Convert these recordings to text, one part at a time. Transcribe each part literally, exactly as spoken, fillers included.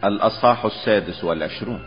الأصحاح السادس والعشرون.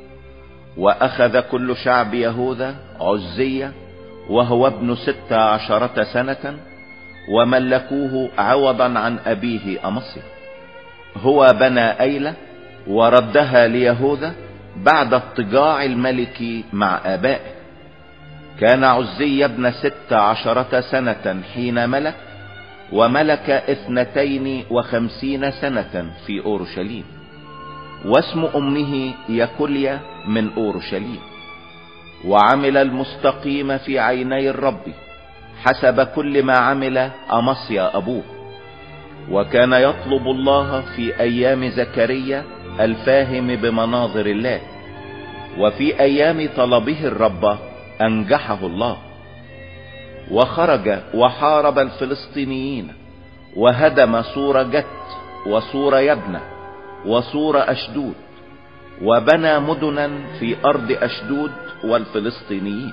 وأخذ كل شعب يهوذا عزية وهو ابن ست عشرة سنة وملكوه عوضا عن أبيه أمصيا. هو بنى أيلة وردها ليهوذا بعد اضطجاع الملك مع آبائه. كان عزية ابن ست عشرة سنة حين ملك، وملك اثنتين وخمسين سنة في أورشليم، واسم أمه يكوليا من أورشليم. وعمل المستقيم في عيني الرب حسب كل ما عمل أمصيا أبوه. وكان يطلب الله في أيام زكريا الفاهم بمناظر الله، وفي أيام طلبه الرب أنجحه الله. وخرج وحارب الفلسطينيين وهدم سور جت وسور يبنى وسور أشدود، وبنى مدنا في أرض أشدود والفلسطينيين.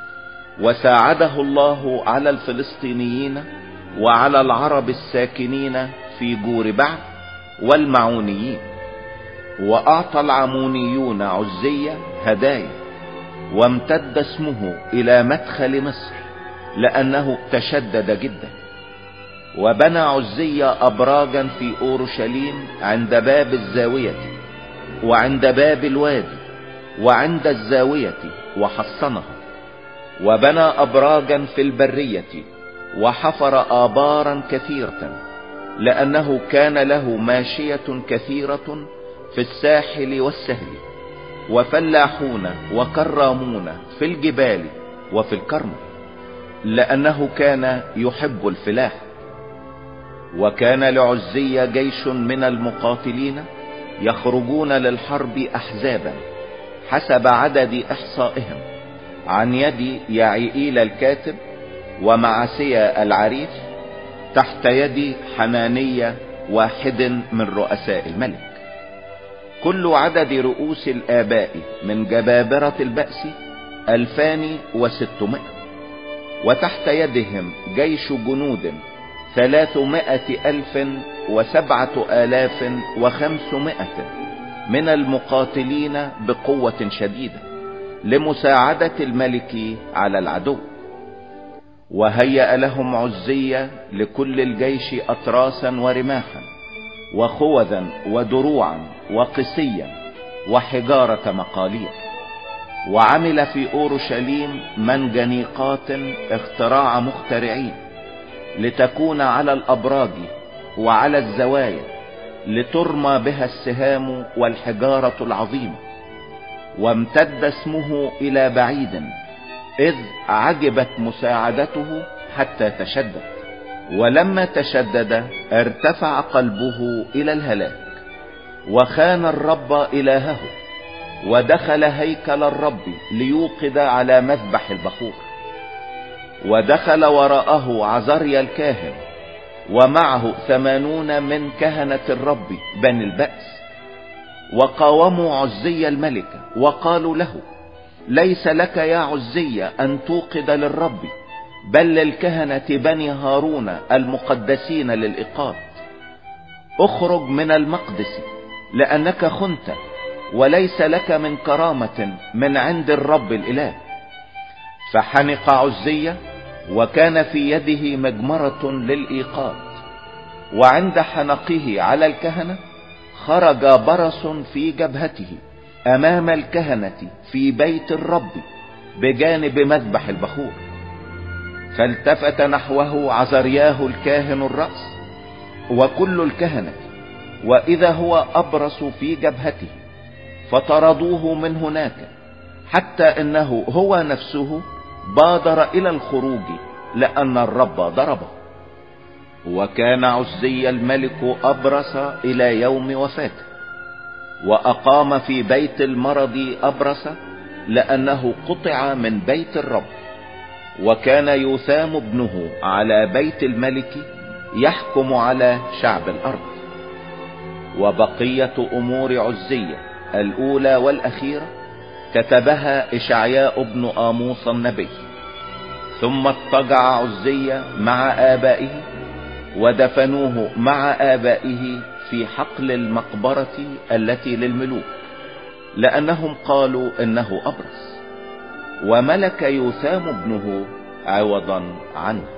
وساعده الله على الفلسطينيين وعلى العرب الساكنين في جور بعل والمعونيين. وأعطى العمونيون عزية هدايا، وامتد اسمه إلى مدخل مصر لأنه تشدد جدا. وبنى عزية أبراجا في أورشليم عند باب الزاوية وعند باب الوادي وعند الزاوية وحصنها. وبنى أبراجا في البرية وحفر آبارا كثيرة، لأنه كان له ماشية كثيرة في الساحل والسهل، وفلاحون وكرامون في الجبال وفي الكرم، لأنه كان يحب الفلاح. وكان لعزية جيش من المقاتلين يخرجون للحرب أحزابا حسب عدد إحصائهم، عن يد يعيئيل الكاتب ومعسيا العريف تحت يد حنانية واحد من رؤساء الملك. كل عدد رؤوس الآباء من جبابرة البأس ألفان وستمائة، وتحت يدهم جيش جنود ثلاثمائة ألف وسبعة آلاف وخمسمائة من المقاتلين بقوة شديدة لمساعدة الملك على العدو. وهيأ لهم عزية لكل الجيش أتراسا ورماحا وخوذا ودروعا وقسيا وحجارة مقالير. وعمل في أورشليم منجنيقات اختراع مخترعين لتكون على الأبراج وعلى الزوايا لترمى بها السهام والحجارة العظيمة. وامتد اسمه إلى بعيد، إذ عجبت مساعدته حتى تشدد. ولما تشدد ارتفع قلبه إلى الهلاك، وخان الرب إلهه، ودخل هيكل الرب ليوقد على مذبح البخور. ودخل وراءه عزريا الكاهن ومعه ثمانون من كهنة الرب بني البأس، وقاوموا عزيا الملك وقالوا له: ليس لك يا عزيا أن توقد للرب، بل للكهنة بني هارون المقدسين للإيقاد. اخرج من المقدس لأنك خنت، وليس لك من كرامة من عند الرب الإله. فحنق عزيا، وكان في يده مجمرة للإيقاد، وعند حنقه على الكهنة خرج برص في جبهته أمام الكهنة في بيت الرب بجانب مذبح البخور. فالتفت نحوه عزرياه الكاهن الرأس وكل الكهنة، وإذا هو أبرص في جبهته، فطردوه من هناك، حتى إنه هو نفسه بادر إلى الخروج لأن الرب ضربه. وكان عزي الملك أبرص إلى يوم وفاته، وأقام في بيت المرض أبرص لأنه قطع من بيت الرب. وكان يوثام ابنه على بيت الملك يحكم على شعب الأرض. وبقية أمور عزية الأولى والأخيرة كتبها إشعياء ابن آموس النبي. ثم اضطجع عزية مع آبائه، ودفنوه مع آبائه في حقل المقبرة التي للملوك، لأنهم قالوا إنه أبرص، وملك يوثام ابنه عوضا عنه.